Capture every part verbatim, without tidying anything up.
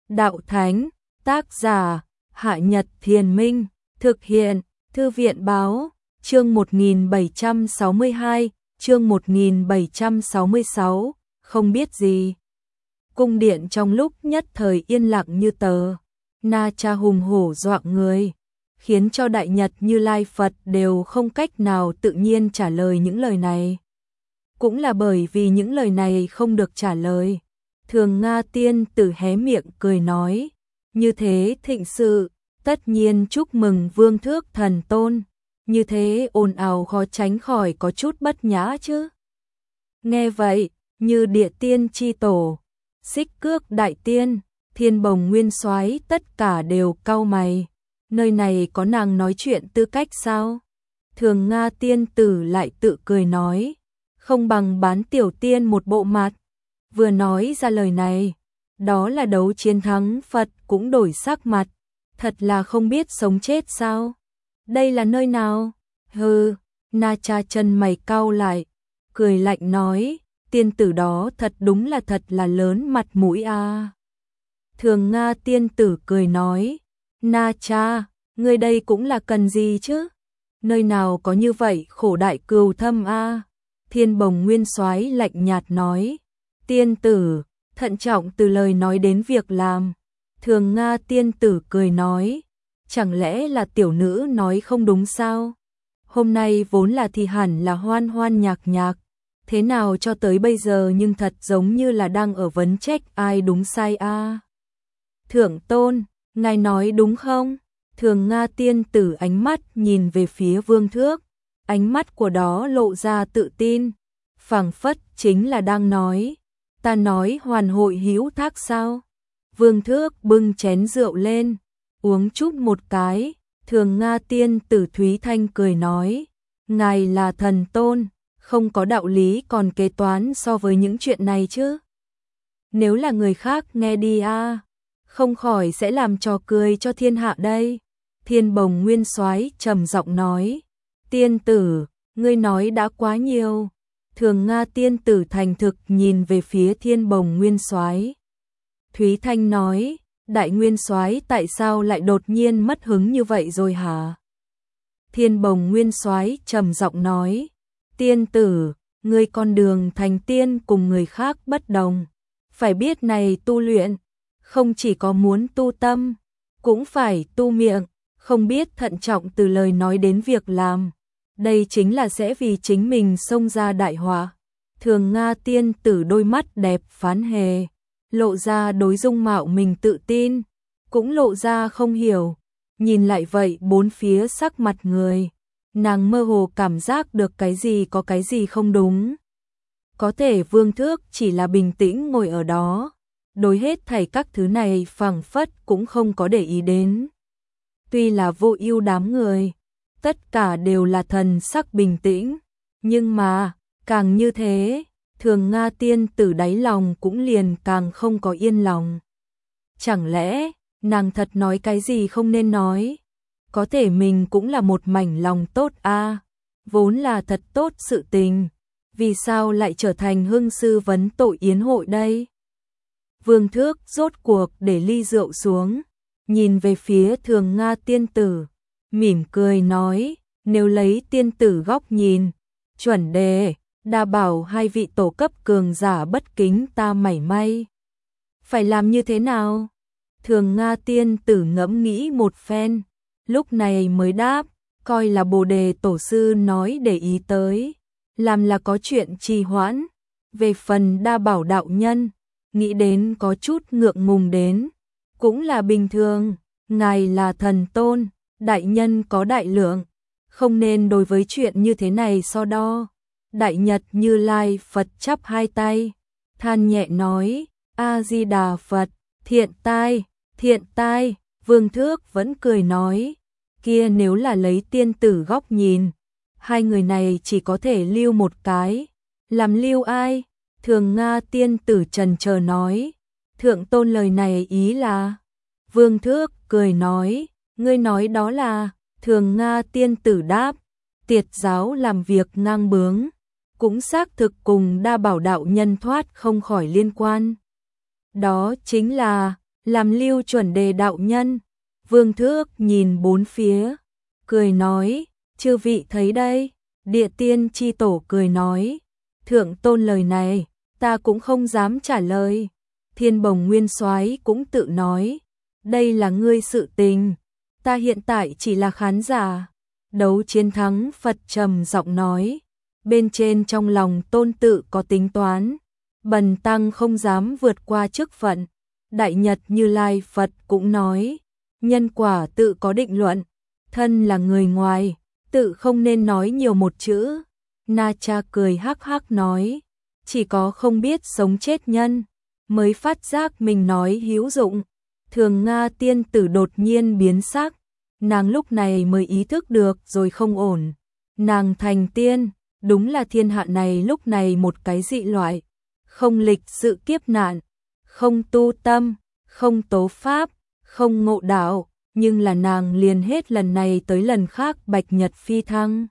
đạo thánh, tác giả, Hạ Nhật Thiền Minh, thực hiện, Thư viện báo, chương một nghìn bảy trăm sáu mươi hai, chương một nghìn bảy trăm sáu mươi sáu, không biết gì. Cung điện trong lúc nhất thời yên lặng như tờ, Na Cha hùng hổ dọa người, khiến cho Đại Nhật Như Lai Phật đều không cách nào tự nhiên trả lời những lời này. Cũng là bởi vì những lời này không được trả lời, Thường Nga Tiên Tử hé miệng cười nói, như thế thịnh sự, tất nhiên chúc mừng Vương Thước Thần Tôn, như thế ồn ào khó tránh khỏi có chút bất nhã chứ. Nghe vậy, Như Địa Tiên Chi Tổ, Xích Cước Đại Tiên, Thiên Bồng Nguyên Soái tất cả đều cau mày, nơi này có nàng nói chuyện tư cách sao? Thường Nga Tiên Tử lại tự cười nói, không bằng bán tiểu tiên một bộ mặt. Vừa nói ra lời này, đó là đấu chiến thắng Phật cũng đổi sắc mặt, thật là không biết sống chết sao? Đây là nơi nào? Hừ, Na Cha chân mày cau lại, cười lạnh nói, tiên tử đó thật đúng là thật là lớn mặt mũi a. À. Thường Nga Tiên Tử cười nói, Na Cha, ngươi đây cũng là cần gì chứ? Nơi nào có như vậy khổ đại cừu thâm a. À. Thiên Bồng Nguyên Soái lạnh nhạt nói, tiên tử, thận trọng từ lời nói đến việc làm. Thường Nga Tiên Tử cười nói, chẳng lẽ là tiểu nữ nói không đúng sao? Hôm nay vốn là thì hẳn là hoan hoan nhạc nhạc, thế nào cho tới bây giờ nhưng thật giống như là đang ở vấn trách ai đúng sai a. À. Thượng Tôn, ngài nói đúng không? Thường Nga Tiên Tử ánh mắt nhìn về phía Vương Thước, ánh mắt của đó lộ ra tự tin, phảng phất chính là đang nói, ta nói hoàn hội hữu thác sao? Vương Thước bưng chén rượu lên, uống chút một cái, Thường Nga Tiên Tử Thúy Thanh cười nói, ngài là thần tôn, không có đạo lý còn kế toán so với những chuyện này chứ. Nếu là người khác nghe đi a, à, không khỏi sẽ làm trò cười cho thiên hạ đây. Thiên Bồng Nguyên Soái trầm giọng nói, tiên tử, ngươi nói đã quá nhiều. Thường Nga Tiên Tử thành thực nhìn về phía Thiên Bồng Nguyên Soái. Thúy Thanh nói, Đại Nguyên Soái tại sao lại đột nhiên mất hứng như vậy rồi hả? Thiên Bồng Nguyên Soái trầm giọng nói, tiên tử, ngươi con đường thành tiên cùng người khác bất đồng, phải biết này tu luyện, không chỉ có muốn tu tâm, cũng phải tu miệng, không biết thận trọng từ lời nói đến việc làm. Đây chính là sẽ vì chính mình xông ra đại họa. Thường Nga Tiên Tử đôi mắt đẹp phán hề, lộ ra đối dung mạo mình tự tin, cũng lộ ra không hiểu, nhìn lại vậy bốn phía sắc mặt người, nàng mơ hồ cảm giác được cái gì có cái gì không đúng. Có thể Vương Thước chỉ là bình tĩnh ngồi ở đó, đối hết thảy các thứ này phảng phất cũng không có để ý đến. Tuy là vô ưu đám người, tất cả đều là thần sắc bình tĩnh, nhưng mà, càng như thế, Thường Nga Tiên Tử đáy lòng cũng liền càng không có yên lòng. Chẳng lẽ, nàng thật nói cái gì không nên nói? Có thể mình cũng là một mảnh lòng tốt a, à, vốn là thật tốt sự tình, vì sao lại trở thành hương sư vấn tội yến hội đây? Vương Thước rốt cuộc để ly rượu xuống, nhìn về phía Thường Nga Tiên Tử, mỉm cười nói, nếu lấy tiên tử góc nhìn, chuẩn đề, đa bảo hai vị tổ cấp cường giả bất kính ta mảy may. Phải làm như thế nào? Thường Nga Tiên Tử ngẫm nghĩ một phen, lúc này mới đáp, coi là Bồ Đề Tổ sư nói để ý tới, làm là có chuyện trì hoãn. Về phần đa bảo đạo nhân, nghĩ đến có chút ngượng ngùng đến, cũng là bình thường, ngài là thần tôn, đại nhân có đại lượng, không nên đối với chuyện như thế này so đo. Đại Nhật Như Lai Phật chắp hai tay, than nhẹ nói, A-di-đà Phật, thiện tai, thiện tai. Vương Thước vẫn cười nói, kia nếu là lấy tiên tử góc nhìn, hai người này chỉ có thể lưu một cái, làm lưu ai? Thường Nga Tiên Tử trần chờ nói, thượng tôn lời này ý là? Vương Thước cười nói, ngươi nói đó là? Thường Nga Tiên Tử đáp, tiệt giáo làm việc ngang bướng, cũng xác thực cùng đa bảo đạo nhân thoát không khỏi liên quan. Đó chính là, làm Lưu Chuẩn Đề đạo nhân. Vương Thước nhìn bốn phía, cười nói, chư vị thấy đây. Địa tiên chi tổ cười nói, thượng tôn lời này, ta cũng không dám trả lời. Thiên Bồng Nguyên Soái cũng tự nói, đây là ngươi sự tình, ta hiện tại chỉ là khán giả. Đấu Chiến Thắng Phật trầm giọng nói, bên trên trong lòng tôn tự có tính toán, bần tăng không dám vượt qua chức phận. Đại Nhật Như Lai Phật cũng nói, nhân quả tự có định luận, thân là người ngoài, tự không nên nói nhiều một chữ. Na Cha cười hắc hắc nói, chỉ có không biết sống chết nhân mới phát giác mình nói hữu dụng. Thường Nga tiên tử đột nhiên biến sắc, nàng lúc này mới ý thức được rồi không ổn. Nàng thành tiên, đúng là thiên hạ này lúc này một cái dị loại, không lịch sự kiếp nạn, không tu tâm, không tố pháp, không ngộ đạo, nhưng là nàng liền hết lần này tới lần khác bạch nhật phi thăng.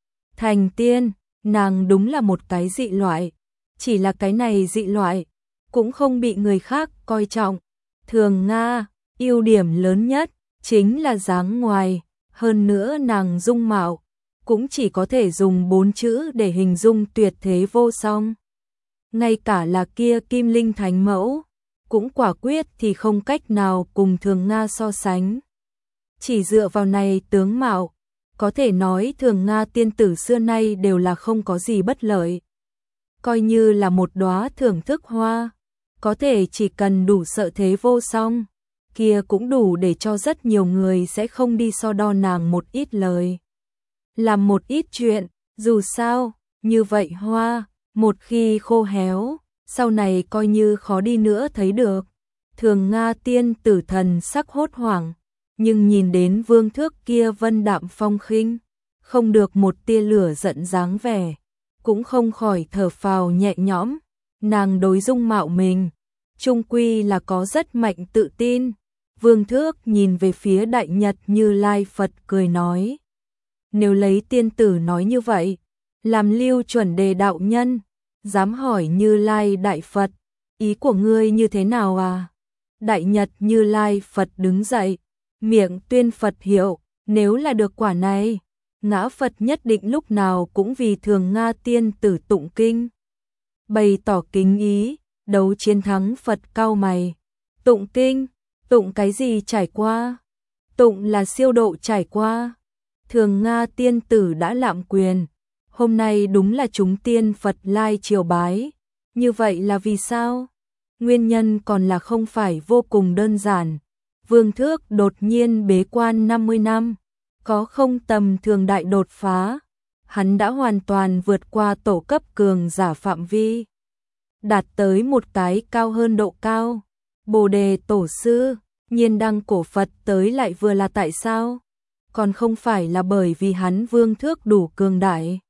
Thành tiên, nàng đúng là một cái dị loại, chỉ là cái này dị loại, cũng không bị người khác coi trọng. Thường Nga, ưu điểm lớn nhất, chính là dáng ngoài, hơn nữa nàng dung mạo, cũng chỉ có thể dùng bốn chữ để hình dung tuyệt thế vô song. Ngay cả là kia Kim Linh Thánh Mẫu, cũng quả quyết thì không cách nào cùng Thường Nga so sánh. Chỉ dựa vào này tướng mạo, có thể nói Thường Nga tiên tử xưa nay đều là không có gì bất lợi. Coi như là một đóa thưởng thức hoa, có thể chỉ cần đủ sợ thế vô song, kia cũng đủ để cho rất nhiều người sẽ không đi so đo nàng một ít lời. Làm một ít chuyện, dù sao, như vậy hoa, một khi khô héo, sau này coi như khó đi nữa thấy được. Thường Nga tiên tử thần sắc hốt hoảng, nhưng nhìn đến Vương Thước kia vân đạm phong khinh, không được một tia lửa giận dáng vẻ, cũng không khỏi thở phào nhẹ nhõm. Nàng đối dung mạo mình, chung quy là có rất mạnh tự tin. Vương Thước nhìn về phía Đại Nhật Như Lai Phật cười nói, nếu lấy tiên tử nói như vậy, làm Lưu Chuẩn Đề đạo nhân, dám hỏi Như Lai Đại Phật, ý của ngươi như thế nào à? Đại Nhật Như Lai Phật đứng dậy, miệng tuyên Phật hiệu, nếu là được quả này, ngã Phật nhất định lúc nào cũng vì Thường Nga tiên tử tụng kinh. Bày tỏ kính ý, Đấu Chiến Thắng Phật cau mày, tụng kinh, tụng cái gì trải qua? Tụng là siêu độ trải qua. Thường Nga tiên tử đã lạm quyền, hôm nay đúng là chúng tiên Phật lai triều bái, như vậy là vì sao? Nguyên nhân còn là không phải vô cùng đơn giản. Vương Thước đột nhiên bế quan năm mươi năm, có không tầm thường đại đột phá, hắn đã hoàn toàn vượt qua tổ cấp cường giả phạm vi, đạt tới một cái cao hơn độ cao. Bồ Đề Tổ sư, Nhiên Đăng cổ Phật tới lại vừa là tại sao? Còn không phải là bởi vì hắn Vương Thước đủ cường đại.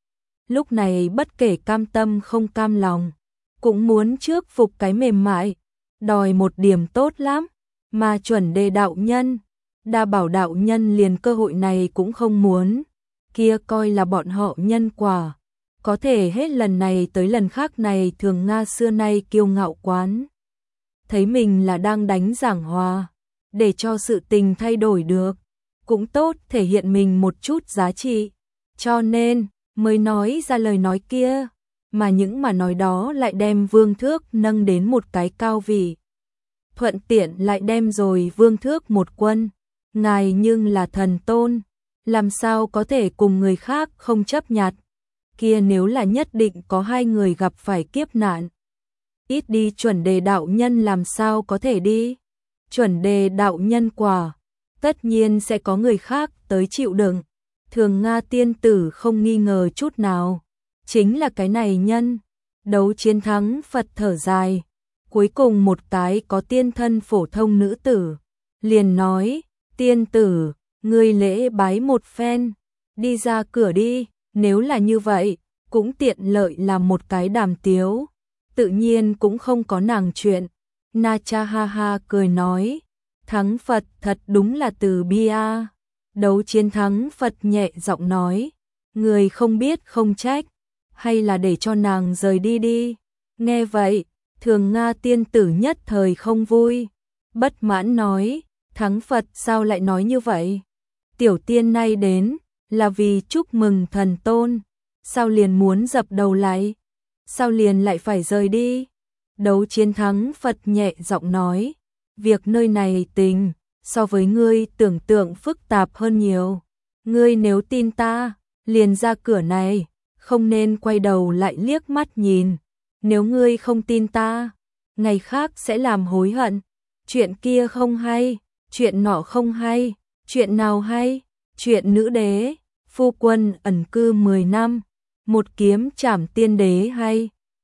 Lúc này bất kể cam tâm không cam lòng, cũng muốn trước phục cái mềm mại, đòi một điểm tốt lắm, mà Chuẩn Đề đạo nhân, Đa Bảo đạo nhân liền cơ hội này cũng không muốn, kia coi là bọn họ nhân quả, có thể hết lần này tới lần khác này. Thường Nga xưa nay kiêu ngạo quán, thấy mình là đang đánh giảng hòa, để cho sự tình thay đổi được, cũng tốt thể hiện mình một chút giá trị, cho nên mới nói ra lời nói kia, mà những mà nói đó lại đem Vương Thước nâng đến một cái cao vị. Thuận tiện lại đem rồi Vương Thước một quân, ngài nhưng là thần tôn, làm sao có thể cùng người khác không chấp nhặt, kia nếu là nhất định có hai người gặp phải kiếp nạn. Ít đi Chuẩn Đề đạo nhân làm sao có thể đi, Chuẩn Đề đạo nhân quả, tất nhiên sẽ có người khác tới chịu đựng. Thường Nga tiên tử không nghi ngờ chút nào, chính là cái này nhân. Đấu Chiến Thắng Phật thở dài, cuối cùng một cái có tiên thân phổ thông nữ tử, liền nói, tiên tử, ngươi lễ bái một phen, đi ra cửa đi, nếu là như vậy, cũng tiện lợi làm một cái đàm tiếu, tự nhiên cũng không có nàng chuyện. Na Cha ha ha cười nói, Thắng Phật thật đúng là từ bi a. Đấu Chiến Thắng Phật nhẹ giọng nói, người không biết không trách, hay là để cho nàng rời đi đi. Nghe vậy, Thường Nga tiên tử nhất thời không vui, bất mãn nói, Thắng Phật sao lại nói như vậy? Tiểu tiên nay đến, là vì chúc mừng thần tôn, sao liền muốn dập đầu lại? Sao liền lại phải rời đi? Đấu chiến Thắng Phật nhẹ giọng nói, việc nơi này tình, so với ngươi tưởng tượng phức tạp hơn nhiều. Ngươi nếu tin ta, liền ra cửa này, không nên quay đầu lại liếc mắt nhìn. Nếu ngươi không tin ta, ngày khác sẽ làm hối hận. Chuyện kia không hay, chuyện nọ không hay, chuyện nào hay? Chuyện nữ đế, phu quân ẩn cư mười năm, một kiếm trảm tiên đế hay?